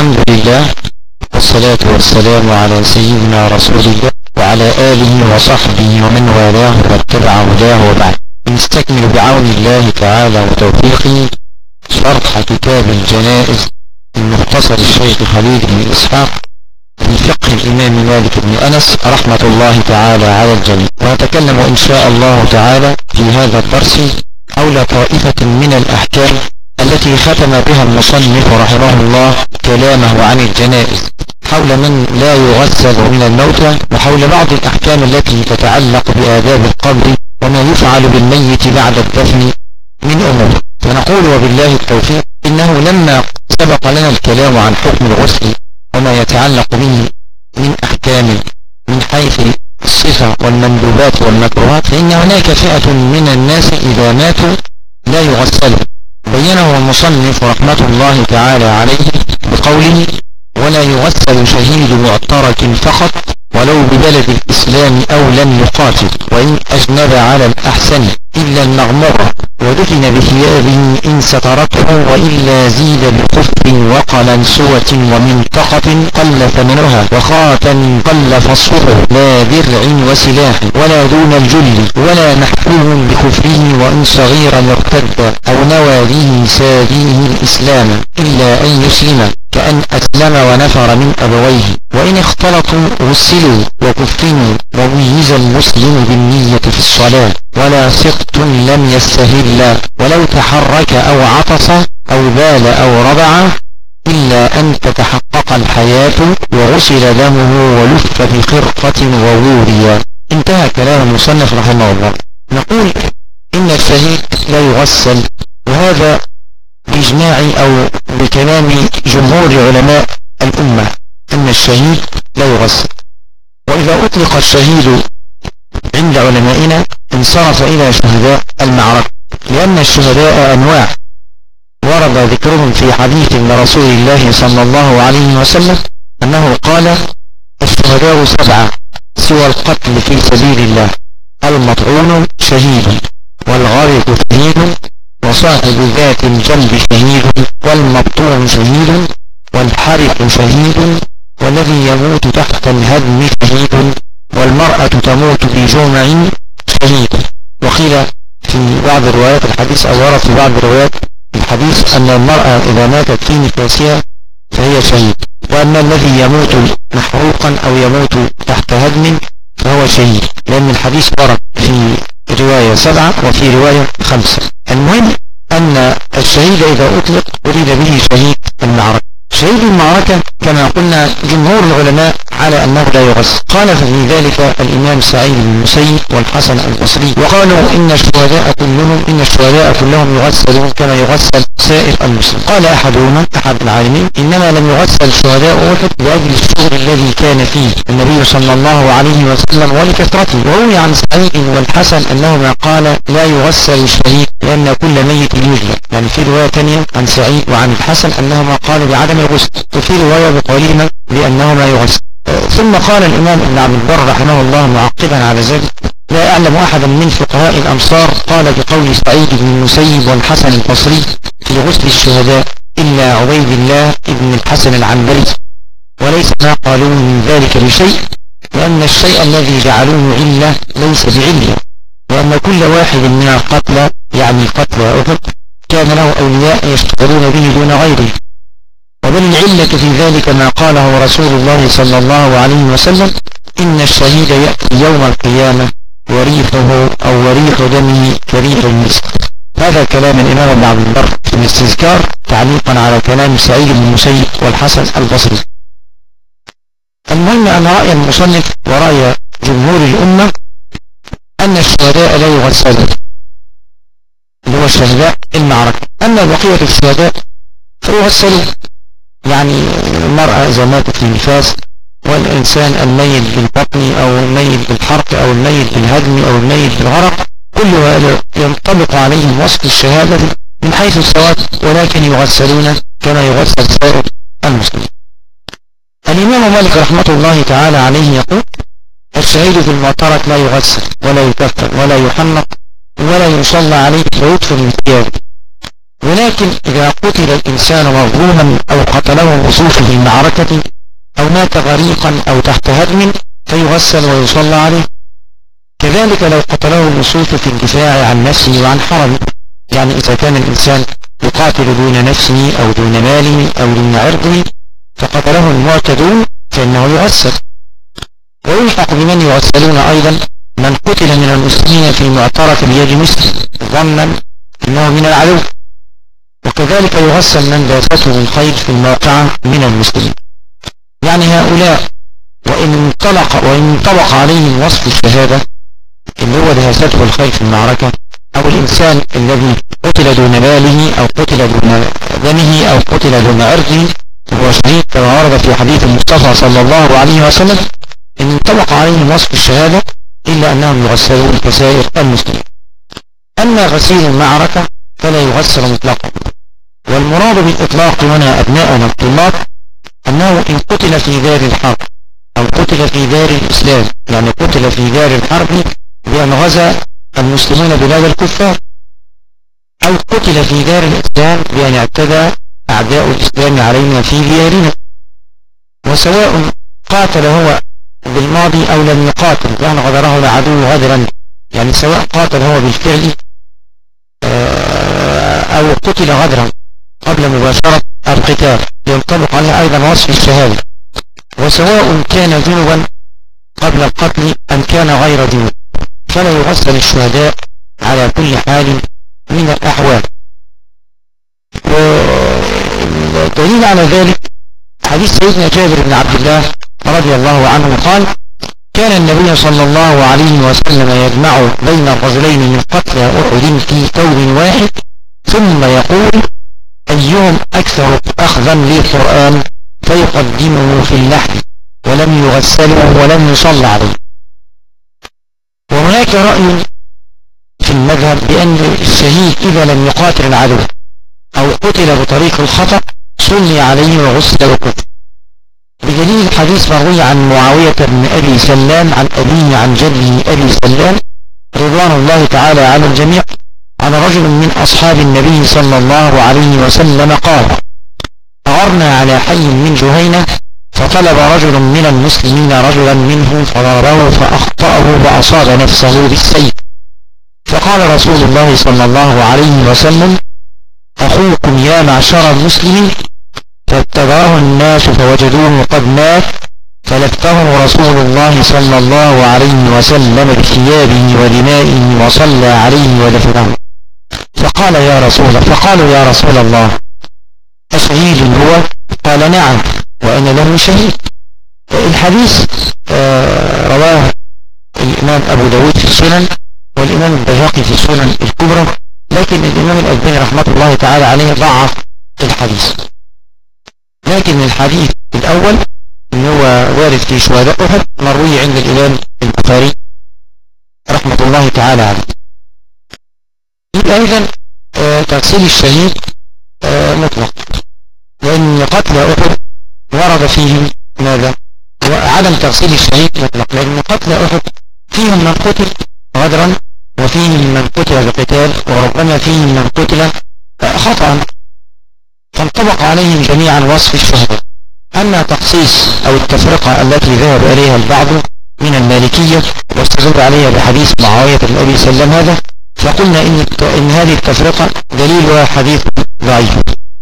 الحمد لله والصلاة والسلام على سيدنا رسول الله وعلى آله وصحبه ومن والاه واتبع هداه وبعد. نستكمل بعون الله تعالى وتوفيقه شرح كتاب الجنائز من مختصر الشيخ خليل بن إسحاق في فقه الإمام مالك بن أنس رحمة الله تعالى على الجميع. ونتكلم إن شاء الله تعالى في هذا الدرس حول طائفة من الأحكام التي ختم بها المصنف رحمه الله كلامه عن الجنائز، حول من لا يغسل من الموتى، وحول بعض الأحكام التي تتعلق بآداب القبر وما يفعل بالميت بعد الدفن من أمور. فنقول وبالله التوفيق إنه لما سبق لنا الكلام عن حكم الغسل وما يتعلق به من أحكام من حيث الصفة والمندوبات والمكروهات، فإن هناك فئة من الناس إذا ماتوا لا يغسلوا. بينه المصنف رحمة الله تعالى عليه بقوله: ولا يغسل شهيد معترك فقط ولو ببلد الإسلام أو لم يقاتل، وإن أجنب على الأحسن إلا المغمرة، ودفن بثيابه إن سترته، وإلا زيد بخف وقلنسوة ومنطقة قل ثمنها وخاتم قل فصله، لا درع وسلاح ولا دون الجل، ولا محفوظ بخفه وإن صغيرا ارتد أو نوى به ساديه الإسلام إلا أن يسلم، كأن أسلم ونفر من أبويه، وإن اختلطوا غسلوا وكفنوا، وميز المسلم بالنية في الصلاة، ولا سقط لم يستهل، ولو تحرك أو عطس أو بال أو رضع، إلا أن تتحقق الحياة وغسل دمه ولف بخرقة ووريا. انتهى كلام المصنف رحمه الله. نقول إن الشهيد لا يغسل، وهذا بإجماع أو بكلام جمهور علماء الأمة أن الشهيد لا يغسل. وإذا أطلق الشهيد عند علمائنا انصرف إلى شهداء المعركة، لأن الشهداء أنواع ورد ذكرهم في حديث لرسول الله صلى الله عليه وسلم أنه قال: الشهداء 7 سوى القتل في سبيل الله: المطعون شهيد، والغارق شهيد، وصاحب ذات الجنب شهيد، والمبطون شهيد، والحرق شهيد، والذي يموت تحت الهدم شهيد، والمرأة تموت بجمع شهيد. وقيل في بعض الروايات الحديث، أو ورد في بعض الروايات الحديث، أن المرأة إذا ماتت في نفاسها فهي شهيد، وأن الذي يموت محروقا أو يموت تحت هدم فهو شهيد، لأن الحديث ورد في رواية 7 وفي رواية 5. المهم أن الشهيد إذا أطلق أريد به شهيد المعركة. شهيد المعركة كما قلنا جمهور العلماء على أنه لا يغسل. قال في ذلك الإمام سعيد بن المسيب والحسن البصري، وقالوا إن الشهداء كلهم يغسلون كما يغسل سائر المسلم. قال أحدهما، أحد العالمين: إنما لم يغسل شهداء أحد لأجل الشغل الذي كان فيه النبي صلى الله عليه وسلم ولكثرته. وروي عن سعيد والحسن أنهما قال: لا يغسل الشهيد لأن كل ميت يجلد. يعني في رواية ثانية عن سعيد وعن الحسن أنهما قالوا بعدم الغسل، وفي رواية بقولهما بأنهما يغسل. ثم قال الإمام ابن عبد البر رحمه الله معقبا على ذلك: لا أعلم أحدا من فقهاء الأمصار قال بقول سعيد بن المسيب والحسن البصري في غسل الشهداء إلا عبيد الله ابن الحسن العنبري، وليس ما قالوه من ذلك بشيء، لأن الشيء الذي جعلوه علة ليس بعلة، وأن كل واحد من القتلى، يعني قتلى أحد، كان له أولياء يشتغلون به دون غيره. وبل العلة في ذلك ما قاله رسول الله صلى الله عليه وسلم: إن الشهيد يأتي يوم القيامة وريحه أو وريح دمه كريح المسك. هذا كلام الإمام ابن عبد البر في الاستذكار تعليقا على كلام سعيد بن المسيب والحسن البصري. المهم أن رأي المصنف ورأي جمهور الأمة أن الشهداء لا يغسلون، اللي هو الشهداء المعركة. أما بقية الشهداء فيغسلون، يعني المرأة إذا ماتت في النفاس، والإنسان الميت بالبطن أو الميت بالحرق أو الميت بالهدم أو الميت بالغرق، كل هذا ينطبق عليهم وصف الشهادة من حيث السواء، ولكن يغسلون كما يغسل سائر المسلمين. الإمام مالك رحمة الله تعالى عليه يقول: الشهيد في المعترك لا يغسل ولا يكفن ولا يحنق ولا يصلى عليه ويدفن من ثيابه. ولكن إذا قتل الإنسان مظلوما أو قتله اللصوص في المعركة أو مات غريقا أو تحت هدم فيغسل ويصلى عليه. كذلك لو قتله اللصوص في الدفاع عن نفسه وعن حرمه، يعني إذا كان الإنسان يقاتل دون نفسه أو دون ماله أو دون عرضه فقتله المعتدون فإنه يغسل. ويلحق بمن يغسلون أيضا من قتل من المسلمين في معترك بيد مسلم ظنا أنه من العدو، وكذلك يغسل من داسته الخيل في الموقعة من المسلمين. يعني هؤلاء وإن انطبق عليهم وصف الشهادة اللي هو دهاسته الخيل في المعركة، أو الإنسان الذي قتل دون ماله أو قتل دون دمه أو قتل دون عرضه هو شهيد كما ورد في حديث المصطفى صلى الله عليه وسلم، إن انطبق عليهم وصف الشهادة إلا أنهم يغسلون كسائر المسلمين. أما غسيل المعركة فلا يغسل مطلقا. والمراد بالإطلاق هنا أبناءنا الطلاب أنه إن قتل في دار الحرب أو قتل في دار الإسلام، يعني قتل في دار الحرب بأن غزا المسلمون بلاد الكفار، أو قتل في دار الإسلام بأن اعتدى أعداء الإسلام علينا في ديارنا، وسواء قاتل هو بالماضي أو لم يقاتل كان غدره العدو غدرا، يعني سواء قاتل هو بالفعل أو قتل غدرا قبل مباشرة القتال ينطبق عليه أيضا وصف الشهادة، وسواء كان جنبا قبل القتل أم كان غير جنب فلا يغسل الشهداء على كل حال من الأحوال. والدليل على ذلك حديث سيدنا جابر بن عبد الله رضي الله عنه قال: كان النبي صلى الله عليه وسلم يجمع بين الرجلين من قتلى أحد في ثوب واحد ثم يقول: أيهم أكثر أخذا للقرآن فيقدمه في اللحد ولم يغسله ولم يصلى عليه. وهناك رأي في المذهب بأن الشهيد إذا لم يقاتل العدو أو قتل بطريق الخطأ صلي عليه وغسل وكفر، بدليل الحديث مروي عن معاوية بن أبي سلام عن أبيه عن جده أبي سلام رضوان الله تعالى على الجميع عن رجل من أصحاب النبي صلى الله عليه وسلم قال: أغرنا على حي من جهينة فطلب رجل من المسلمين رجلا منهم فضربه فأخطأه وأصاب نفسه بالسيف، فقال رسول الله صلى الله عليه وسلم: أخوكم يا معشر المسلمين، فاتبعه الناس فوجدوه قد مات، فلفه رسول الله صلى الله عليه وسلم بثيابه ودمائه وصلى عليه ودفنه. فقالوا يا رسول الله أشهيد هو؟ قال: نعم وأنا له شهيد. الحديث رواه الإمام أبو داود في السنن والإمام البيهقي في السنن الكبرى، لكن الإمام الألباني رحمة الله تعالى عليه ضعف الحديث. لكن الحديث الأول اللي هو وارد في شهداء أحد مروي عند الإمام البخاري رحمة الله تعالى عليه. يبقى إذن تغسيل الشهيد مطلق، لأن قتل أحد ورد فيهم ماذا؟ وعدم تغسيل الشهيد مطلق، لأن قتل أحد فيهم من قتل غدرا وفيهم من قتل بقتال وربما فيهم من قتل خطأ، فانطبق عليهم جميعا وصف الشهداء. أما تخصيص أو التفرقة التي ذهب إليها البعض من المالكية واستدل عليها بحديث معاوية بن أبي سلام هذا، فقلنا إن هذه التفرقة دليلها حديث ضعيف.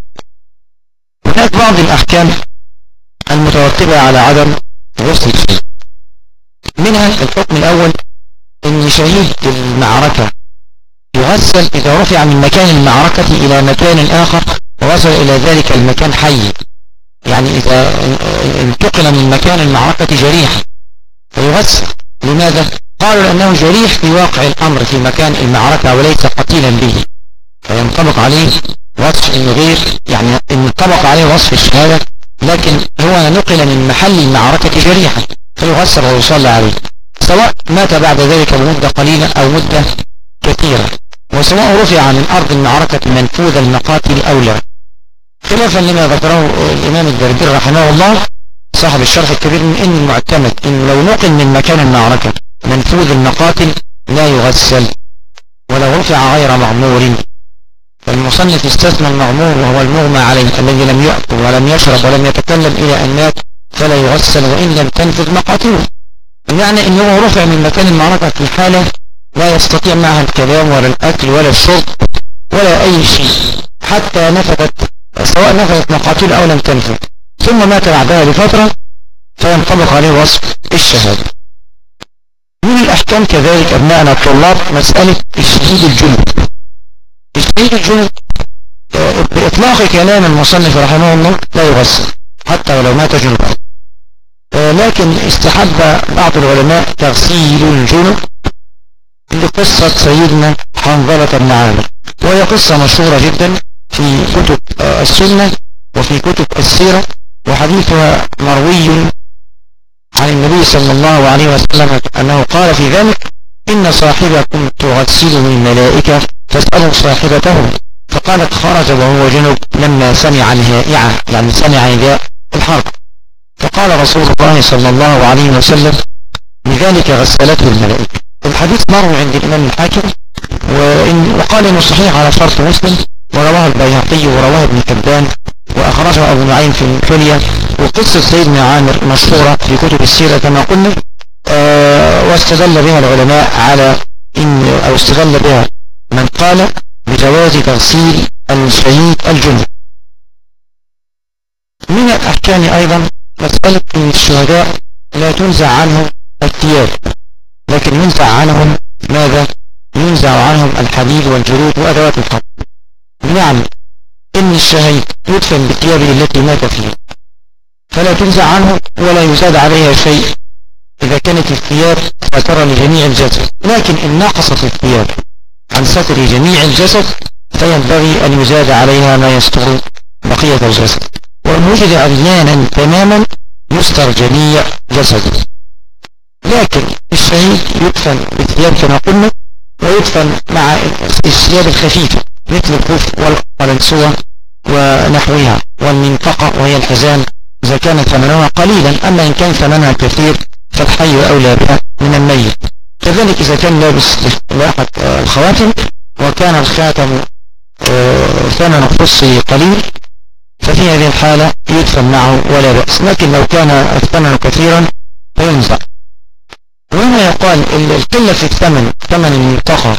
هناك بعض الأحكام المترتبة على عدم غسل الشهيد، منها الحكم الأول إن شهيد المعركة يغسل إذا رفع من مكان المعركة إلى مكان آخر ووصل إلى ذلك المكان حي، يعني إذا انتقل من مكان المعركة جريحا فيغسل. لماذا؟ قالوا لأنه جريح في واقع الأمر في مكان المعركة وليس قتيلا به، فينطبق عليه وصف إنه غير، يعني ينطبق عليه وصف الشهادة، لكن هو نقل من محل المعركة جريحا فيغسل ويصلى عليه، سواء مات بعد ذلك بمدة قليلة أو مدة كثيرة، وسواء رفع من أرض المعركة منفوذ المقاتل أو لا، خلافا لما ذكره الإمام الدردير رحمه الله صاحب الشرح الكبير من إن المعتمد إنه لو نقل من مكان المعركة منفوذ المقاتل لا يغسل ولو رفع غير مغمور، المصنف استثنى المغمور وهو المغمى عليه الذي لم يأكل ولم يشرب ولم يتكلم إلى أن مات فلا يغسل وإن لم تنفذ مقاتله. يعني إنه رفع من مكان المعركة في حالة لا يستطيع معها الكلام ولا الأكل ولا الشرب ولا أي شيء حتى نفذت، سواء نفذت مقاتله أو لم تنفذ، ثم مات بعدها بفترة فينطبق عليه وصف الشهادة. من الأحكام كذلك أبناءنا الطلاب مسألة الشهيد الجنب. الشهيد الجنب بإطلاق كلام المصنف رحمه الله لا يغسل حتى ولو مات جنبا، لكن استحب بعض العلماء تغسيل الجنب لقصة سيدنا حنظلة بن عامر، وهي قصة مشهورة جدا في كتب السنة وفي كتب السيرة، وحديثها مروي عن النبي صلى الله عليه وسلم أنه قال في ذلك: إن صاحبكم تغسله الملائكة فاسألوا صاحبته، فقالت: خرج وهو جنب لما سمع الهائعة، يعني سمع نداء الحرب، فقال رسول الله صلى الله عليه وسلم: لذلك غسلته الملائكة. الحديث مروي عند الإمام الحاكم وقال إنه صحيح على شرط مسلم، ورواه البيهقي ورواه ابن حبان وأخرجه أبو نعيم في الحلية. وقصة سيدنا عامر مشهورة في كتب السيرة كما قلنا، واستدل بها العلماء على إن، أو استدل بها من قال بجواز تغسيل الشهيد الجنب. من الأحكام أيضا مسألة إن الشهداء لا تنزع عنهم الثياب، لكن ينزع عنهم ماذا؟ ينزع عنهم الحديد والجلود وأدوات الحرب. نعم، إن الشهيد يدفن بثيابه التي مات فيها فلا تنزع عنه ولا يزاد عليها شيء إذا كانت الثياب ساترة لجميع الجسد، لكن إن نقصت الثياب عن ستر جميع الجسد فينبغي أن يزاد عليها ما يستر بقية الجسد، وإن وجد عريانا تماما يستر جميع جسده. لكن الشهيد يدفن بالثياب كما قلنا، ويدفن مع الثياب الخفيفة مثل الخف والقلنسوة ونحوها، والمنطقة وهي الحزام إذا كان ثمنها قليلا، أما إن كان ثمنها كثير فالحي أولى بها من الميت. كذلك إذا كان لابس لأحد الخواتم وكان الخاتم ثمن خصه قليل ففي هذه الحالة يدفن معه ولا بأس، لكن لو كان الثمن كثيرا فينزع. وهنا يقال القلة في الثمن، ثمن المنطقة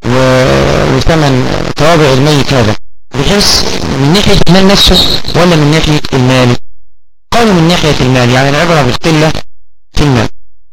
وثمن توابع الميت، هذا بحيث من ناحية المال نفسه ولا من ناحية المال؟ قالوا من ناحية المال، يعني العبرة بالقلة في المال.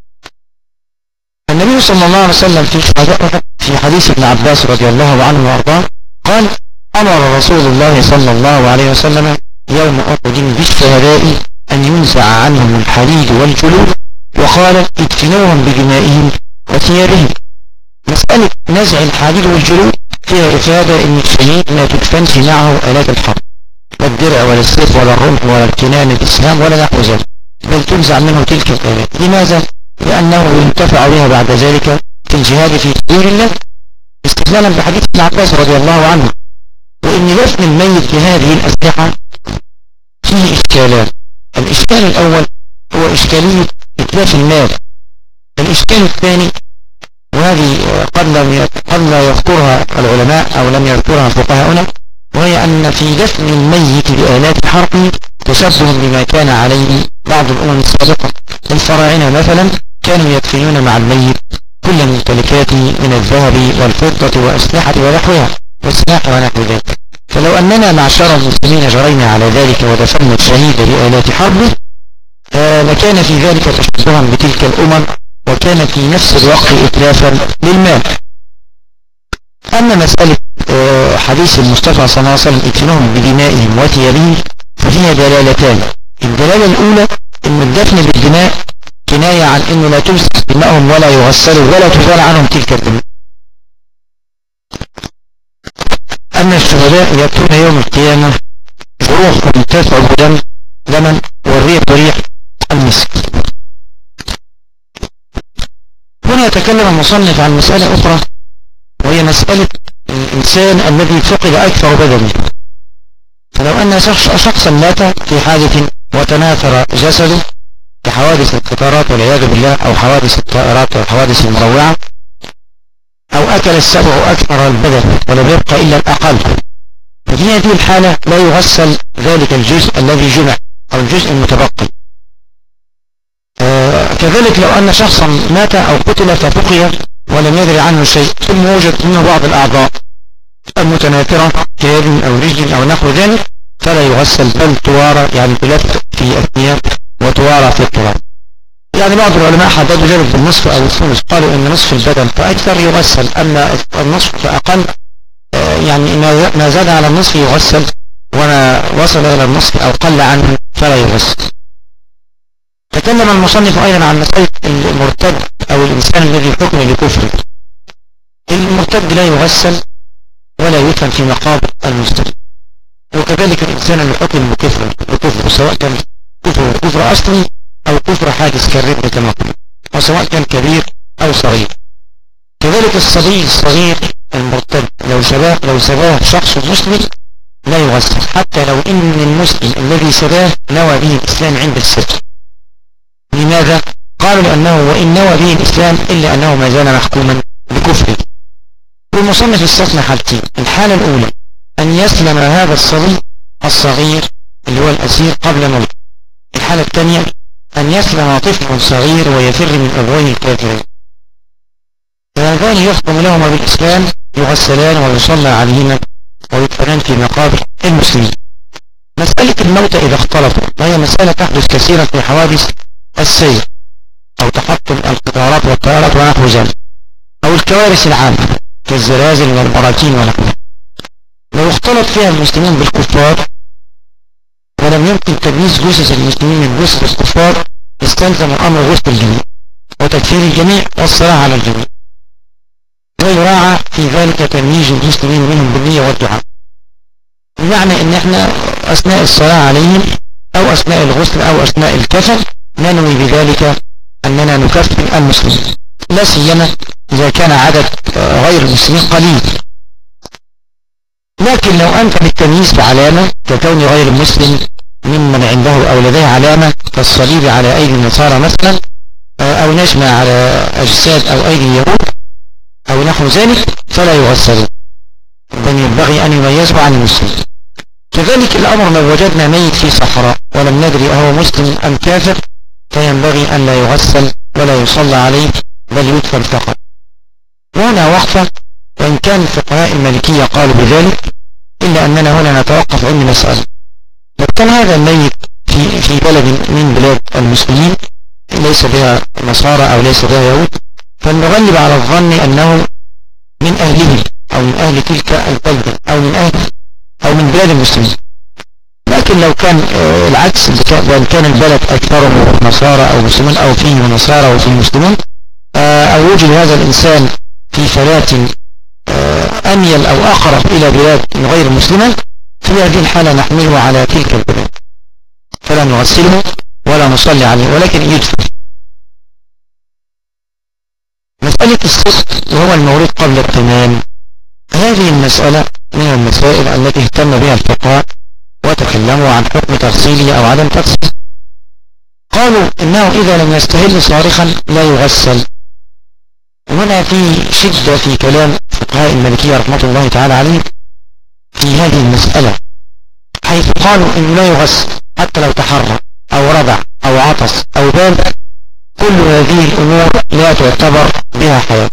النبي صلى الله عليه وسلم في حديث ابن عباس رضي الله عنه وارضاه قال: أمر رسول الله صلى الله عليه وسلم يوم أحد بالشهداء أن ينزع عنهم الحديد والجلود، وقال: ادفنوهم بدمائهم وثيابهم. مسألة نزع الحديد والجلود فيها إفادة إن الشهيد ما تدفنش معه آلات الحرب، لا الدرع ولا السيف ولا الرمح ولا الكنان الإسهام ولا نحو ذلك، بل تنزع منه تلك الآلات. لماذا؟ لأنه ينتفع بها بعد ذلك في الجهاد في سبيل الله، استدلالا بحديث ابن عباس رضي الله عنه. وإن دفن الميت بهذه الأسلحة فيه إشكالان. الإشكال الأول هو إشكالية إتلاف المال. الإشكال الثاني، وهذه قد لا يذكرها العلماء أو لم يذكرها فقهاؤنا، وهي أن في دفن الميت بآلات حرب تشبه بما كان عليه بعض الأمم السابقة. الفراعنة مثلا كانوا يدفنون مع الميت كل ممتلكاته من الذهب والفضة وأسلحة ونحوها والسلاح ونحو ذلك. فلو أننا معشر المسلمين جرينا على ذلك ودفنا الشهيد بآلات حرب لكان في ذلك تشبها بتلك الأمم، وكان في نفس الوقت إتلافا للمال. أما مسألة حديث المصطفى صلى الله عليه وسلم ادفنوهم بدمائهم وثيابهم ففيها دلالتان. الدلالة الأولى أن الدفن بالدماء كناية عن أنه لا تمسك دماءهم ولا يغسلوا ولا تزال عنهم تلك الدماء. أما الشهداء يأتون يوم القيامة جروحهم تثعب دما والريح ريح المسك. هنا يتكلم المصنف عن مسألة أخرى، وهي مسألة الإنسان الذي فقد أكثر بدنه. فلو أن شخصا مات في حادث وتناثر جسده كحوادث القطارات والعياذ بالله، أو حوادث الطائرات والحوادث المروعة، أو أكل السبع أكثر البدن ولم يبقى إلا الأقل، ففي هذه الحالة لا يغسل ذلك الجزء الذي جمع أو الجزء المتبقي. كذلك لو أن شخصا مات أو قتل فبقي ولم يدري عنه شيء ثم وجد منه بعض الأعضاء المتناثرة كيد أو رجل أو نحو ذلك فلا يغسل بل توارى، يعني تلف في الثياب وتوارى في التراب. يعني بعض العلماء حددوا ذلك بالنصف أو الثلث، قالوا إن نصف البدن فأكثر يغسل، أما النصف فأقل يعني ما زاد على النصف يغسل وما وصل إلى النصف أو قل عنه فلا يغسل. تكلم المصنف أيضا عن مسألة المرتد أو الإنسان الذي حكم لكفره. المرتد لا يغسل ولا يدفن في مقابر المسلمين، وكذلك الإنسان اللي حكم بكفره سواء كان كفر أصلي أو كفر حادث كالردة كما قلنا، وسواء كان كبير أو صغير. كذلك الصبي الصغير المرتد لو سباه شخص مسلم لا يغسل، حتى لو إن المسلم الذي سباه نوى به الإسلام عند السبت. لماذا؟ قالوا لأنه وإن نوى به الإسلام إلا أنه ما زال محكوما بكفره. والمصنف استثنى حالتين: الحالة الأولى أن يسلم هذا الصبي الصغير اللي هو الأسير قبل موته. الحالة الثانية أن يسلم طفل صغير ويفر من أبويه الكافرين، فهذان يحكم لهما بالإسلام يغسلان ويصلى عليهما ويدفنان في مقابر المسلمين. مسألة الموت إذا اختلطوا وهي مسألة تحدث كثيرا في حوادث السير أو تحطم القطارات والطيارات ونحو ذلك، أو الكوارث العامة كالزلازل والبراكين ونحوها. لو اختلط فيها المسلمين بالكفار ولم يمكن تمييز جثث المسلمين من جثث الكفار استلزم الأمر غسل الجميع وتكفير الجميع والصلاة على الجميع، ويراعى في ذلك تمييز المسلمين منهم بالنية والدعاء، بمعنى ان احنا اثناء الصلاة عليهم او اثناء الغسل او اثناء الكفن ننوي بذلك اننا نكفر المسلمين، لا سيما اذا كان عدد غير المسلمين قليل. لكن لو امكن التمييز بعلامة ككون غير المسلم ممن عنده او لديه علامة كالصليب على ايدي النصارى مثلا، او نجمة على اجساد او ايدي اليهود او نحو ذلك، فلا يغسلون، بل ينبغي ان يميزوا عن المسلمين. كذلك الامر لو وجدنا ميت في صحراء ولم ندري اهو مسلم ام كافر فينبغي ان لا يغسل ولا يصلى عليه بل يدفن فقط. وهنا وقفة، وان كان الفقهاء المالكية قالوا بذلك، الا اننا هنا نتوقف عند مسألة: لو كان هذا الميت في بلد من بلاد المسلمين ليس بها نصارى او ليس بها يهود، فنغلب على الظن انه من اهله او من اهل تلك البلدة او من بلاد المسلمين. لكن لو كان العكس، وان كان البلد اكثره نصارى او مسلمين او فيه نصارى وفيه مسلمون، او وجد هذا الانسان في فلاة اميل او اقرب الى بلاد غير مسلمة، في هذه الحالة نحمله على تلك البلاد فلا نغسله ولا نصلي عليه ولكن يدفن. مسألة السقط وهو المولود قبل التمام، هذه المسألة من المسائل التي اهتم بها الفقهاء وتكلموا عن حكم تغسيله أو عدم تغسيله. قالوا إنه إذا لم يستهل صارخا لا يغسل. هنا في شدة في كلام فقهاء المالكية رحمة الله تعالى عليه في هذه المسألة، حيث قالوا إنه لا يغسل حتى لو تحرك أو رضع أو عطس أو بال، كل هذه الأمور لا تعتبر بها حياة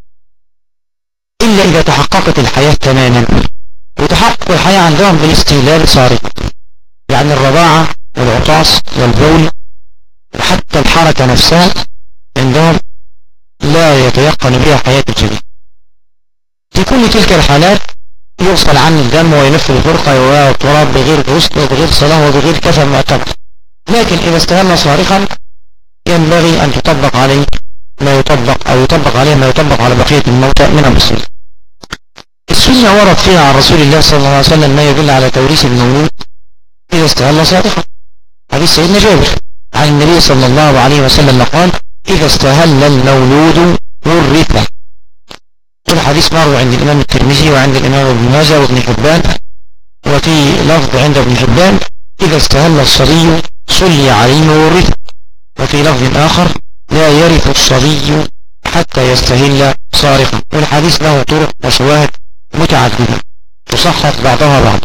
إلا إذا تحققت الحياة تماما. وتحقق الحياة عندهم بالاستهلال صارخ، يعني الرضاعة والعطاس والبول وحتى الحركة نفسها عندهم لا يتيقن بها حياة الجميع. في كل تلك الحالات يغسل عن الدم ويلف الفرقة والتراب بغير غسل وبغير صلاة وبغير كفن معتبر. لكن إذا استهل صارخا ينبغي أن يطبق عليه ما يطبق أو يطبق عليه ما يطبق على بقية الموتى من المسلمين. السنة ورد فيها عن رسول الله صلى الله عليه وسلم ما يدل على توريث المولود إذا استهل صارخا. حديث سيدنا جابر عن النبي صلى الله عليه وسلم قال: إذا استهل المولود ورث. الحديث مروي عند الإمام الترمذي وعند الإمام ابن ماجه وابن حبان، وفي لفظ عند ابن حبان: إذا استهل الصبي صلي عليه وورث. وفي لفظ آخر: لا يرث الصبي حتى يستهل صارخا. والحديث له طرق وشواهد متعددة. تصحح بعضها بعض.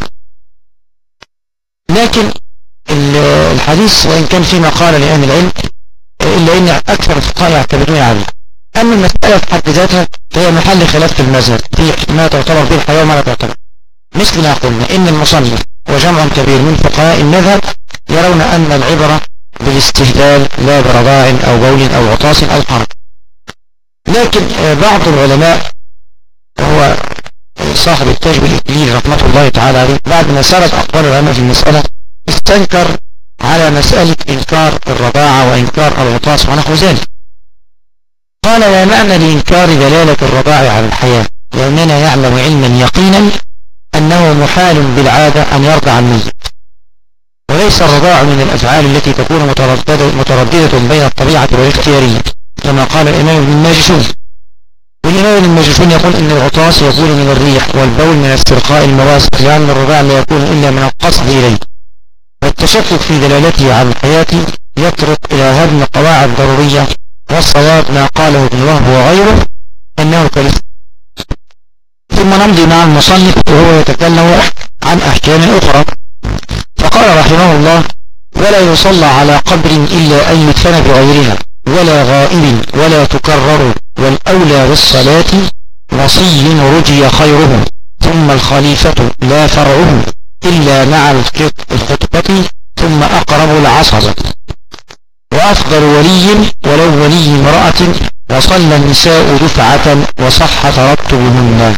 لكن الحديث وإن كان فيه مقال لأهل العلم إلا أن أكثر الفقهاء يعتبرون عليه. أما المسألة في حد ذاتها فهي محل خلاف في المذهب في ما تعتبر به الحياة وما لا تعتبر. مثل ما قلنا إن المصنف وجمع كبير من فقهاء المذهب يرون أن العبرة بالاستهلال لا برضاع أو بول أو عطاس أو حرق. لكن بعض العلماء وهو صاحب التاج بالإكليل رحمة الله تعالى عليه بعد ما سرد أقوال العلماء في المسألة استنكر على مسألة إنكار الرضاعة وإنكار العطاس ونحو ذلك. قال لا معنى لإنكار دلالة الرضاع على الحياة لأننا يعلم علما يقينا أنه محال بالعادة أن يرضع الميت، وليس الرضاع من الأفعال التي تكون مترددة بين الطبيعة والاختيارية كما قال الإمام ابن الماجشون. والإمام ابن الماجشون يقول إن العطاس يكون من الريح والبول من استرخاء المواسم لأن الرضاع لا يكون إلا من القصد إليه، والتشكك في دلالته على الحياة يترك إلى هدم قواعد ضرورية. والصواب ما قاله ابن وهب وغيره أنه كالف. ثم نمضي مع المصنف وهو يتكلم عن أحكام أخرى. فقال رحمه الله ولا يصلى على قبر إلا أن يدفن بغيرها ولا غائب ولا تكرر، والأولى بالصلاة وصي رجي خيره ثم الخليفة لا فرعه إلا مع الخطبة ثم أقرب العصبة، وأفضل ولي ولو ولي امرأة، وصلى النساء دفعة وصح ترتبهن.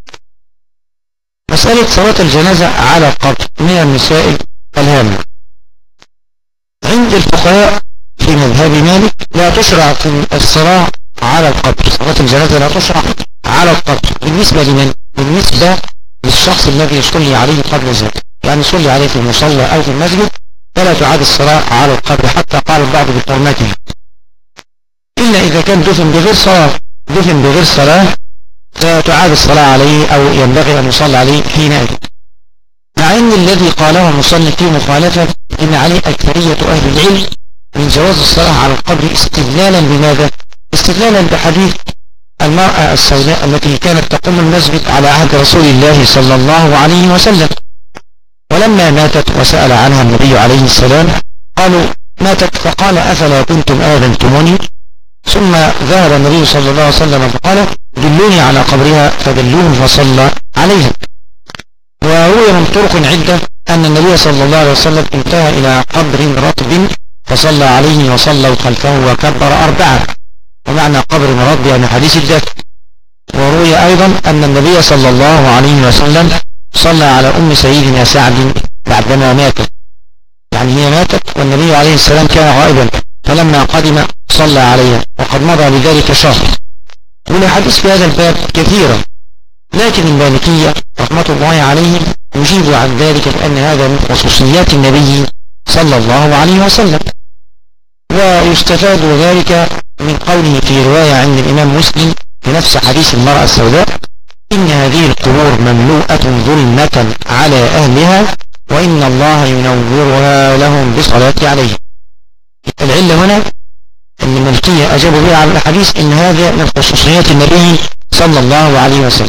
مسألة صلاة الجنازة على القبر من المسائل الهامة. عند الفقهاء في مذهب مالك لا تشرع في الصلاة على القبر، صلاة الجنازة لا تشرع على القبر. بالنسبة لمن؟ بالنسبة للشخص الذي يصلي عليه قبل ذلك، يعني يصلي عليه في المصلى أو في المسجد فلا تعاد الصلاة على القبر حتى قال البعض بحرمته، إلا إذا كان دفن بغير صلاة فتعاد الصلاة عليه أو ينبغي أن يصلى عليه حينئذ. مع أن الذي قاله المصنف فيه مخالفة إن عليه أكثرية أهل العلم من جواز الصلاة على القبر استدلالا بماذا؟ استدلالا بحديث المرأة السوداء التي كانت تقوم المسجد على عهد رسول الله صلى الله عليه وسلم، ولما ماتت وسأل عنها النبي عليه السلام قالوا ماتت، فقال أفلا كنتم آذنتموني؟ ثم ذهب النبي صلى الله عليه وسلم فقال دلوني على قبرها فدلوه فصلى عليها. وروي من طرق عدة أن النبي صلى الله عليه وسلم انتهى إلى قبر رطب فصلى عليه وصلوا خلفه وكبر 4، ومعنى قبر رطب يعني حديث الدفن. وروي أيضا أن النبي صلى الله عليه وسلم صلى على أم سيدنا سعد بعدما ماتت، يعني هي ماتت والنبي عليه السلام كان غائبا، فلما قدم صلى عليها وقد مضى لذلك شهر. والحديث في هذا الباب كثيرا، لكن المالكية رحمة الله عليهم يجيب عن ذلك بأن هذا من خصوصيات النبي صلى الله عليه وسلم. ويستفاد ذلك من قوله في رواية عند الإمام مسلم في نفس حديث المرأة السوداء إن هذه القبور مملوءة ظلمة على أهلها وإن الله ينورها لهم بالصلاة عليه. العلة هنا أن المالكية أجابوا بها على الحديث إن هذا من خصوصيات النبي صلى الله عليه وسلم.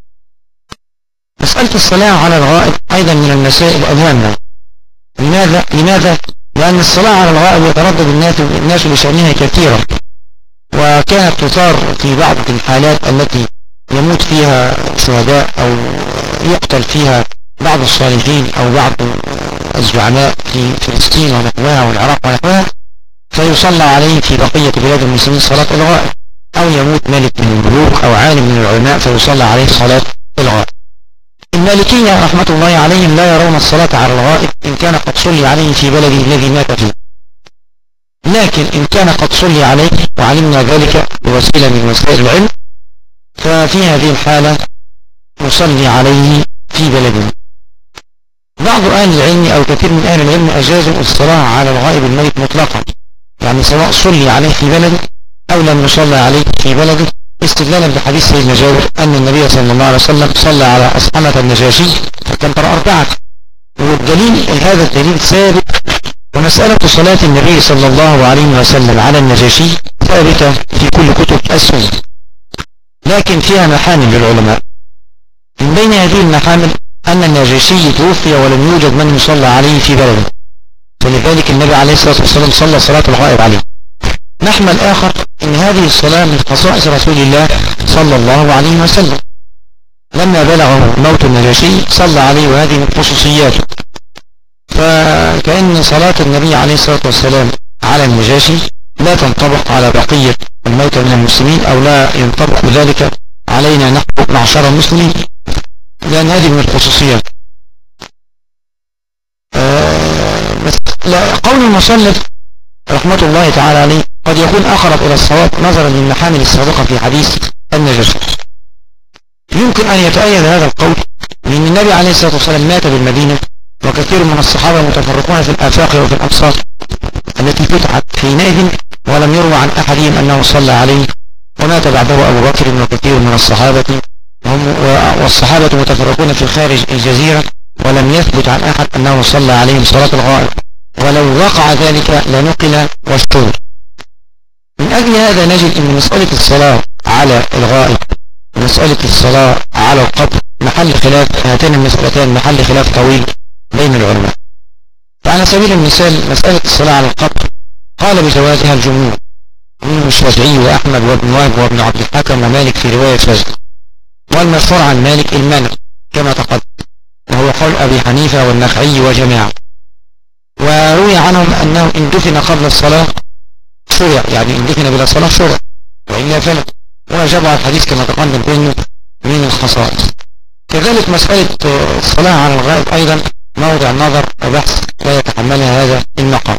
مسألة الصلاة على الغائب أيضا من المسائل الهامة. لماذا؟ لأن الصلاة على الغائب يتردد الناس بشأنها كثيرا، وكانت تثار في بعض الحالات التي يموت فيها شهداء أو يقتل فيها بعض الصالحين أو بعض الزعماء في فلسطين ونحوها والعراق ونحوها، فيصلى عليه في بقية بلاد المسلمين صلاة الغائب، أو يموت ملك من الملوك أو عالم من العلماء فيصلى عليه صلاة الغائب. المالكية رحمة الله عليهم لا يرون الصلاة على الغائب إن كان قد صلي عليه في بلده الذي مات فيه، لكن إن كان قد صلي عليه وعلمنا ذلك بوسيلة من وسائل العلم ففي هذه الحالة نصلي عليه في بلده. بعض أهل العلم أو كثير من أهل العلم أجازوا الصلاة على الغائب الميت مطلقا، يعني سواء صلي عليه في بلده أو لم يصلى عليه في بلده، استدلالا بحديث سيدنا جابر أن النبي صلى الله عليه وسلم صلى على أصحمة النجاشي فكبر 4. والدليل هذا الدليل ثابت. ومسألة صلاة النبي صلى الله عليه وسلم على النجاشي ثابتة في كل كتب السنة، لكن فيها محامل للعلماء. من بين هذه المحامل أن النجاشي توفي ولم يوجد من يصلى عليه في بلده، فلذلك النبي عليه الصلاة والسلام صلى صلاة الغائب عليه. محمل آخر أن هذه الصلاة من خصائص رسول الله صلى الله عليه وسلم، لما بلغه موت النجاشي صلى عليه، وهذه من خصوصياته. فكأن صلاة النبي عليه الصلاة والسلام على النجاشي لا تنطبق على بقية الموتى من المسلمين، أو لا ينطبق ذلك علينا نحن معشر المسلمين، لأن هذه من الخصوصيات. قول المصنف رحمة الله تعالى عليه قد يكون أقرب إلى الصواب نظرا للمحامل السابقة في حديث النجاشي. يمكن أن يتأيد هذا القول لأن النبي عليه الصلاة والسلام مات بالمدينة، وكثير من الصحابة متفرقون في الآفاق وفي الأمصار التي فتحت حينئذ، ولم يروى عن أحدهم أنه صلى عليه، ومات بعده أبو بكر وكثير من الصحابة، والصحابة متفرقون في خارج الجزيرة، ولم يثبت عن أحد أنه صلى عليهم صلاة الغائب، ولو وقع ذلك لنقل واشتهر. من أجل هذا نجد أن مسألة الصلاة على الغائب ومسألة الصلاة على القبر محل خلاف، هاتين المسألتان محل خلاف طويل بين العلماء. فعلى سبيل المثال مسألة الصلاة على القبر قال بجوازها الجمهور، منهم الشافعي وأحمد وابن وهب وابن عبد الحكم ومالك في رواية فجر، والمشهور عن مالك المنع كما تقدم، وهو قول أبي حنيفة والنخعي وجماعة. وروي عنهم أنه إن دفن قبل الصلاة شرع، يعني إن دفن بلا صلاة شرع، وإلا فلا، وجمع الحديث كما تقدم بأنه من الخصائص. كذلك مسألة الصلاة على الغائب أيضا موضع نظر وبحث لا يتحملها هذا المقام.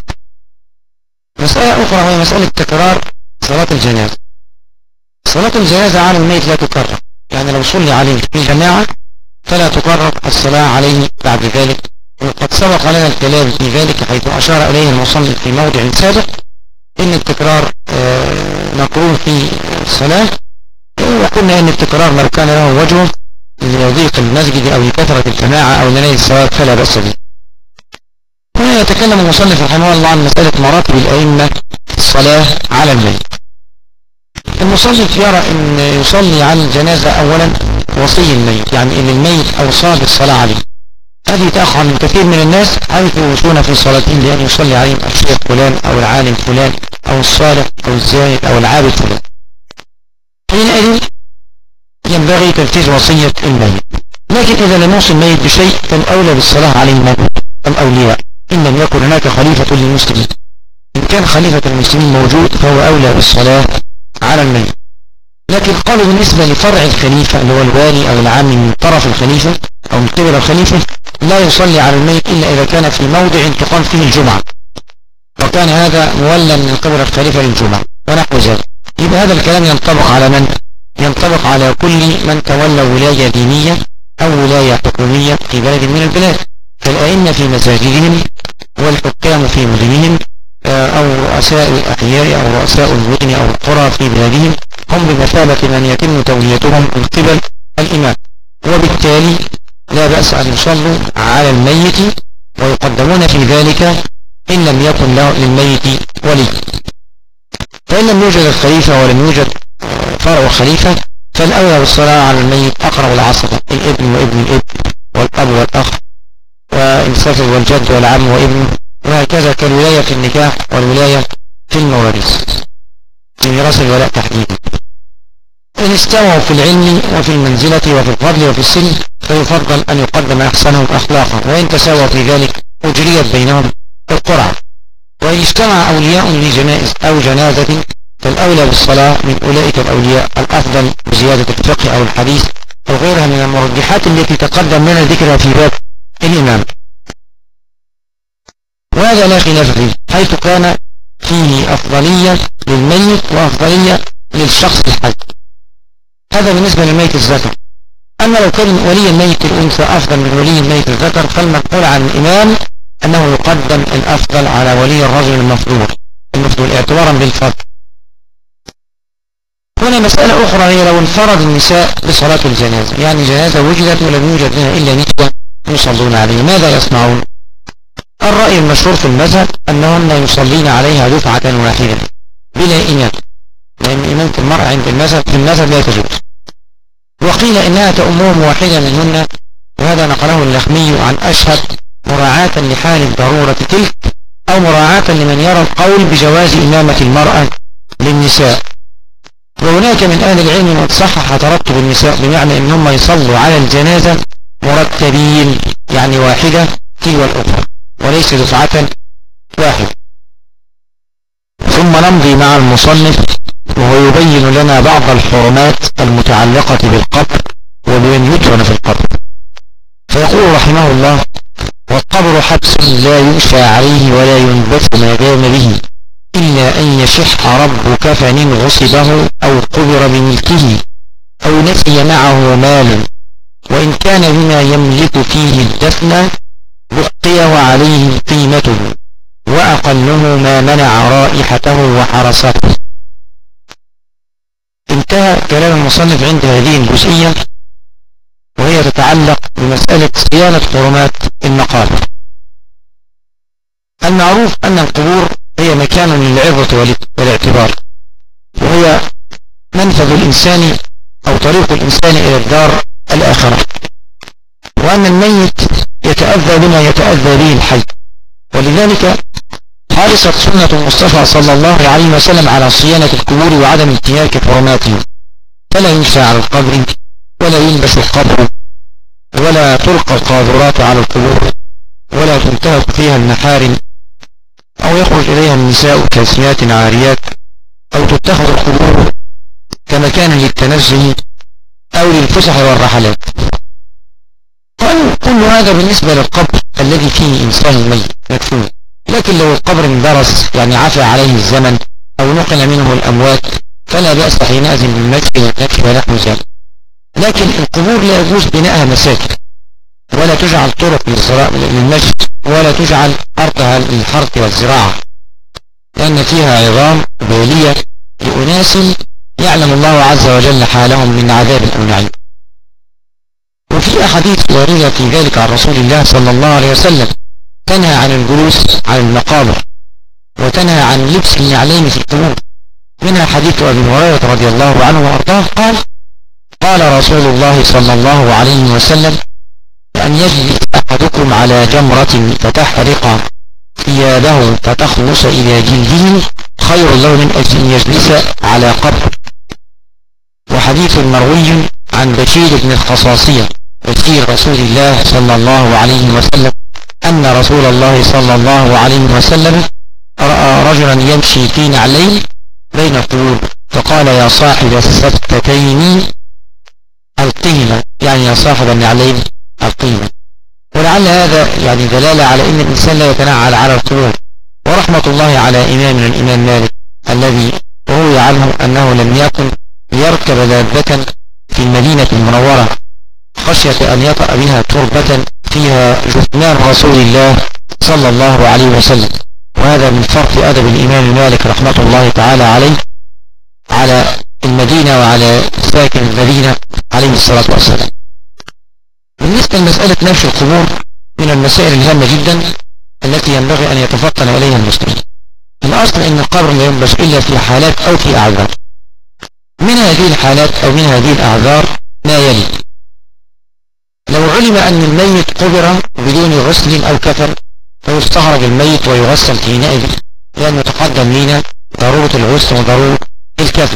مسألة أخرى وهي مسألة تكرار صلاة الجنازة. صلاة الجنازة على الميت لا تكرر، يعني لو صلي عليه في جماعة فلا تكرر الصلاة عليه بعد ذلك، وقد سبق لنا الكلام في ذلك حيث أشار إليه المصنف في موضع سابق إن التكرار مكروه في الصلاة، وقلنا إن التكرار لو كان له وجه لضيق المسجد أو لكثرة الجماعة أو لنيل الصلاة فلا بأس به. هنا يتكلم المصنف رحمه الله عن مسألة مراتب الأئمة في الصلاة على الميت. المصنف يرى أن يصلي على الجنازة أولا وصي الميت، يعني أن الميت أوصى بالصلاة عليه. هذه تأخذ من كثير من الناس حيث يوصون في صلاتهم بأن يصلي عليهم الشيخ فلان أو العالم فلان أو الصالح أو الزاهد أو العابد فلان. حينئذ ينبغي تنفيذ وصية الميت. لكن إذا لم يوصي الميت بشيء فالأولى بالصلاة عليه من الأولياء، إن لم يكن هناك خليفة للمسلمين. إن كان خليفة المسلمين موجود فهو أولى بالصلاة على الميت. لكن قالوا بالنسبة لفرع الخليفة اللي هو الوالي أو العام من طرف الخليفة أو من قبل الخليفة لا يصلي على الميت إلا إذا كان في موضع تقام فيه الجمعة، وكان هذا مولى من قبل الخليفة للجمعة ونحو ذلك. يبقى هذا الكلام ينطبق على من؟ ينطبق على كل من تولى ولاية دينية أو ولاية حكومية في بلد من البلاد، كالأئمة في مساجدهم والحكام في مدنهم أو رؤساء الأحياء أو رؤساء المدن أو القرى في بلادهم، هم بمثابة من يتم توليتهم من قبل الإمام، وبالتالي لا بأس أن يصلوا على الميت ويقدمون في ذلك إن لم يكن للميت ولي. فإن لم يوجد الخليفة ولم يوجد فرع خليفة فالأولى بالصلاة على الميت أقرب العصبة، الابن وابن الابن والأب والأخ والسفر والجد والعم وابنه، وهكذا كالولاية في النكاح والولاية في المواريث في ميراث الولاء تحديدا. إن استووا في العلم وفي المنزلة وفي الفضل وفي السن فيفضل أن يقدم أحسنهم أخلاقا، وإن تساووا في ذلك أجريت بينهم القرعة. وإن اجتمع أولياء لجنائز أو جنازة فالأولى بالصلاة من أولئك الأولياء الأفضل بزيادة الفقه أو الحديث أو غيرها من المرجحات التي تقدم لنا ذكرها في باب الإمام. وهذا لا خلاف فيه حيث كان فيه أفضلية للميت وأفضلية للشخص الحي. هذا بالنسبة للميت الذكر. أما لو كان ولي الميت الأنثى أفضل من ولي الميت الذكر فالمنقول عن الإمام أنه يقدم الأفضل على ولي الرجل المفضول اعتبارا بالفضل. هنا مسألة أخرى هي لو انفرد النساء بصلاة الجنازة، يعني جنازة وجدت ولم يوجد لها إلا نسوة يصلون عليه، ماذا يصنعون؟ الرأي المشهور في المذهب أنهن يصلين عليها دفعة واحدة بلا إمام، لأن إمامة المرأة عند المذهب في المذهب لا تجوز. وقيل إنها تؤمهم واحدة منهن، وهذا نقله اللخمي عن أشهب مراعاة لحال الضرورة تلك، أو مراعاة لمن يرى القول بجواز إمامة المرأة للنساء. وهناك من أهل العلم من صحح ترتب النساء، بمعنى أنهم يصلوا على الجنازة مرتبين، يعني واحدة تلو الأخرى وليس دفعة واحدة. ثم نمضي مع المصنف وهو يبين لنا بعض الحرمات المتعلقة بالقبر وبمن يدفن في القبر. فيقول رحمه الله: والقبر حبس لا يؤشى عليه ولا ينبت ما دام به، إلا أن يشح رب كفن غصبه أو قبر بملكه أو نسي معه مال، وإن كان بما يملك فيه الدفن بقي وعليه قيمته، وأقله ما منع رائحته وحرسته. انتهى كلام المصنف عند هذه الجزئية، وهي تتعلق بمسألة صيانة حرمات المقابر. المعروف أن القبور هي مكان للعظة والاعتبار، وهي منفذ الإنسان أو طريق الإنسان إلى الدار الآخرة، وأن الميت يتأذى بما يتأذى به الحي، ولذلك حرصت سنة المصطفى صلى الله عليه وسلم على صيانة القبور وعدم انتهاك حرماته، فلا يمشى على القبر ولا ينبش القبر ولا تلقى القاذورات على القبور ولا تنتهك فيها المحارم أو يخرج إليها النساء كاسيات عاريات أو تتخذ القبور كمكان للتنزه أو للفسح والرحلات. كل هذا بالنسبة للقبر الذي فيه إنسان ميت مدفون، لكن لو القبر اندرس يعني عفى عليه الزمن أو نقل منه الأموات فلا بأس حينئذ بالمشي والنفي ونحو ذلك. لكن القبور لا يجوز بناءها مساكن، ولا تجعل طرق للمشي، ولا تجعل أرضها للحرث والزراعة، لأن فيها عظام بالية لأناس يعلم الله عز وجل حالهم من عذاب أو نعيم. وفي أحاديث واردة في ذلك عن رسول الله صلى الله عليه وسلم تنهى عن الجلوس على المقابر، وتنهى عن لبس النعلين في القبور. منها حديث أبي هريرة رضي الله عنه وأرضاه قال: قال رسول الله صلى الله عليه وسلم: أن يجلس أحدكم على جمرة فتحرق ثيابه فتخلص إلى جلده خير له من أن يجلس على قبر. وحديث مروي عن بشير بن الخصاصية بشير رسول الله صلى الله عليه وسلم أن رسول الله صلى الله عليه وسلم رأى رجلا يمشي في نعلين بين القبور فقال: يا صاحب السبتتين القيمة، يعني يا صاحب النعلين القيمة. ولعل هذا يعني دلالة على أن الإنسان لا يتنعل على القبور. ورحمة الله على إمامنا الإمام مالك الذي روي عنه أنه لم يكن ليركب دابة في المدينة المنورة خشية أن يطأ بها تربة فيها جثمان رسول الله صلى الله عليه وسلم. وهذا من فرط أدب الإمام مالك رحمة الله تعالى عليه على المدينة وعلى ساكن المدينة عليه الصلاة والسلام. بالنسبة لمسألة نبش القبور من المسائل الهامة جدا التي ينبغي أن يتفطن إليها المسلمين. الأصل أن القبر لا ينبش إلا في حالات أو في أعذار. من هذه الحالات أو من هذه الأعذار ما يلي: لو علم أن الميت قبر بدون غسل أو كفن فيستخرج الميت ويغسل حينئذ، لأنه تقدم لنا ضرورة الغسل وضرورة الكفن.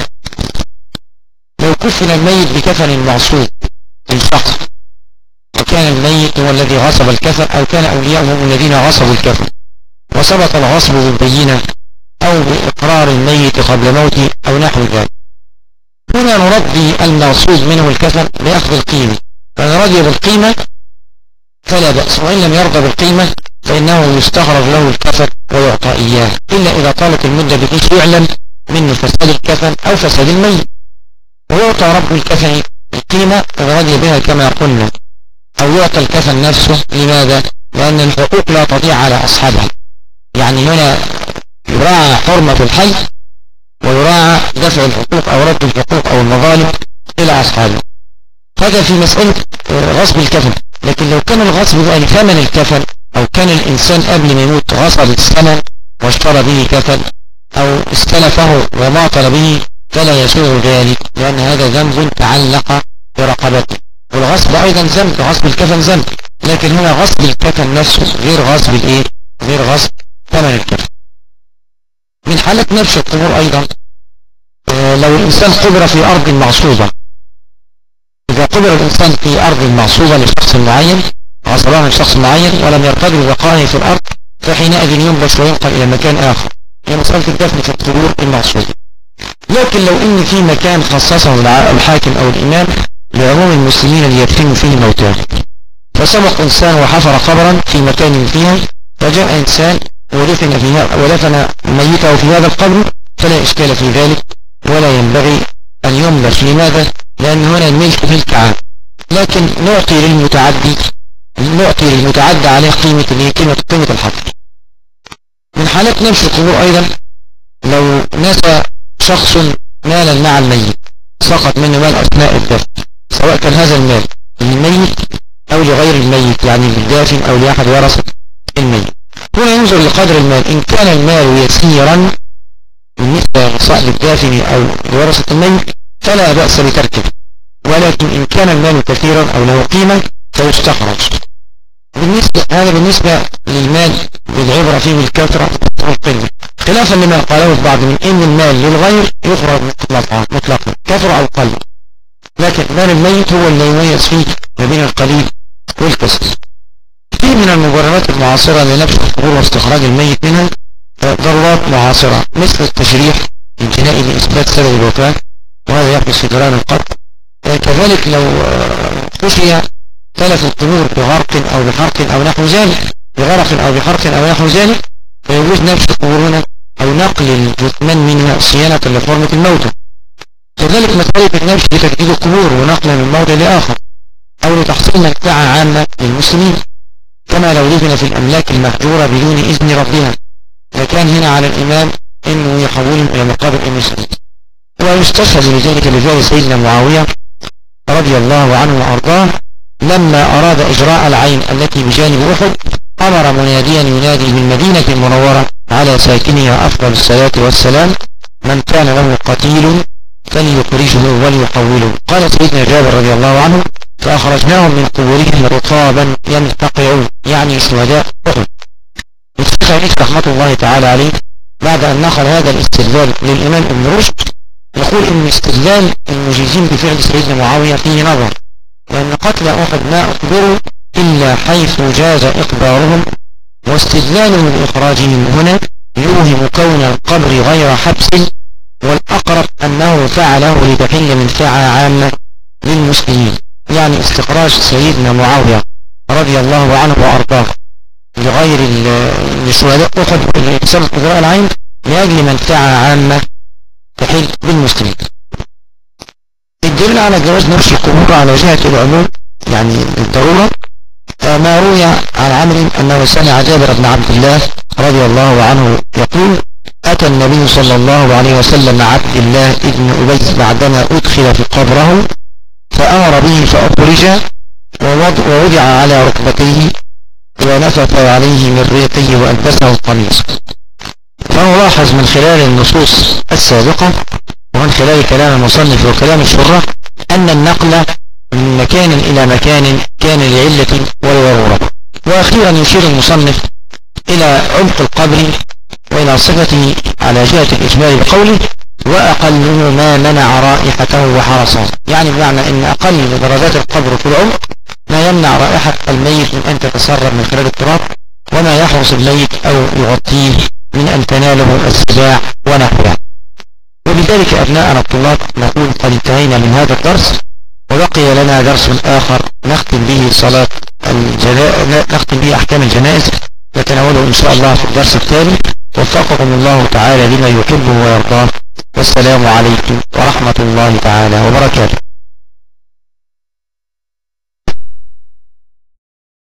لو كفن الميت بكفن معصوب للشخص وكان الميت هو الذي غصب الكفن أو كان أولياؤه هم الذين غصبوا الكفن وثبت الغصب بالبينة أو بإقرار الميت قبل موته أو نحو ذلك، هنا نرضي المغصوب منه الكفن بأخذ القيمة، فإن رضي بالقيمة فلا بأس، وإن لم يرضى بالقيمة فإنه يستخرج له الكفن ويعطى إياه، إلا إذا طالت المدة بحيث يعلم منه فساد الكفن أو فساد الميت، ويعطى رب الكفن القيمة إذا رضي بها كما قلنا، أو يعطى الكفن نفسه. لماذا؟ لأن الحقوق لا تضيع على أصحابها، يعني هنا يراعى حرمة الحي ويراعى دفع الحقوق أو رد الحقوق أو المظالم إلى أصحابه. هذا في مسألة غصب الكفن. لكن لو كان الغصب بقى لثمن الكفن، أو كان الإنسان قبل ما يموت غصب الثمن واشترى به كفن أو استلفه وماطل به، فلا يسوغ ذلك، لأن هذا ذنب تعلق برقبته. والغصب أيضا ذنب، غصب الكفن ذنب، لكن هنا غصب الكفن نفسه غير غصب الإيه؟ غير غصب ثمن الكفن. من حالة نبش القبور أيضا لو الإنسان قبر في أرض معصوبة، إذا قبر الإنسان في أرض معصوبة لشخص معين، عصبان لشخص معين ولم يرتضي بقائه في الأرض، فحينئذ ينبش وينقل إلى مكان آخر. هي مسألة الدفن في القبور المعصوبة. لكن لو إن في مكان خصصه الحاكم أو الإمام لعموم المسلمين ليدفنوا فيه موتاهم، فسبق إنسان وحفر قبرا في مكان فيها، فجاء إنسان ودفن ميته في هذا القبر، فلا إشكال في ذلك ولا ينبغي أن ينبش. لماذا؟ لأن هنا الملك ملك عام، لكن نعطي للمتعدى عليه قيمة الحفر. من حالات نبش القبور أيضا لو نسى شخص مالا مع الميت، سقط منه مال أثناء الدفن، سواء كان هذا المال للميت أو لغير الميت، يعني للدافن أو لأحد ورثة الميت. هنا ينظر لقدر المال، إن كان المال يسيرا بالنسبة لصاحب الدافن أو لورثة الميت فلا بأس بتركه، ولكن إن كان المال كثيرا أو له قيمة فيستخرج. هذا بالنسبة للمال بالعبرة فيه بالكثرة والقلة، خلافا لما قاله البعض من إن المال للغير يخرج مطلقا كثرة أو قل، لكن مال الميت هو اللي يميز فيه ما بين القليل والكثير. في من المبررات المعاصرة لنبش القبور واستخراج الميت منها ضرورات معاصرة، مثل التشريح الجنائي لإثبات سبب الوفاة، وهذا يحدث في جرائم القتل. كذلك لو خشي تلف القبور بغرق أو بحرق أو نحو ذلك، بغرق أو بحرق أو نحو ذلك، فيجوز نبش القبور هنا أو نقل الجثمان منها صيانة لحرمة الموتى. كذلك مسألة النبش لتجديد القبور ونقلها من موضع لآخر، أو لتحصيل منفعة عامة للمسلمين، كما لو دفن في الأملاك المهجورة بدون إذن ربها، فكان هنا على الإمام إنه يحولهم إلى مقابر المسلمين. ويستشهد لذلك سيدنا معاوية رضي الله عنه وأرضاه لما أراد إجراء العين التي بجانب أحد، أمر مناديا ينادي بالمدينة المنورة على ساكنها أفضل الصلاة والسلام: من كان له قتيل فليخرجه وليحوله. قال سيدنا جابر رضي الله عنه: فأخرجناهم من قبورهم رطابا ينتقعون، يعني شهداء أحد. الشيخ علي رحمة الله تعالى عليه بعد أن نقل هذا الاستدلال للإمام ابن رشد يقول إن استدلال المجيزين بفعل سيدنا معاوية فيه نظر، لأن قتل أحد ما أخبروا إلا حيث جاز إقبارهم، واستدلالهم بإخراجهم هنا يوهم كون القبر غير حبس، والأقرب أنه فعله لتحل منفعة عامة للمسلمين، يعني استخراج سيدنا معاوية رضي الله عنه وأرضاه لغير لشهداء أحد بسبب إجراء العين لأجل منفعة عامة تحل بالمسلمين. الدليل على جواز نبش القبور على جهة العموم يعني الضرورة ما روي عن عمرو أنه سمع جابر بن عبد الله رضي الله عنه يقول: أتى النبي صلى الله عليه وسلم عبد الله ابن أبي بعدما أدخل في قبره فأمر به فأخرج ووضع على ركبتيه ونفث عليه من ريقه وألبسه القميص. فنلاحظ من خلال النصوص السابقة ومن خلال كلام المصنف وكلام الشراح أن النقل من مكان إلى مكان كان لعلة ولضرورة. وأخيرا يشير المصنف إلى عمق القبر وإلى صفته على جهة الإجمال بقوله: وأقله ما منع رائحته وحرسه، يعني بمعنى أن أقل درجات القبر في العمق ما يمنع رائحة الميت من أن تتسرب من خلال التراب، وما يحرس الميت أو يغطيه من أن تناله السباع ونحوها. وبذلك أبناءنا الطلاب نقول قد انتهينا من هذا الدرس، وبقي لنا درس آخر نختم به أحكام الجنائز، نتناوله إن شاء الله في الدرس التالي. وفقكم الله تعالى لما يحبه ويرضاه، والسلام عليكم ورحمة الله تعالى وبركاته.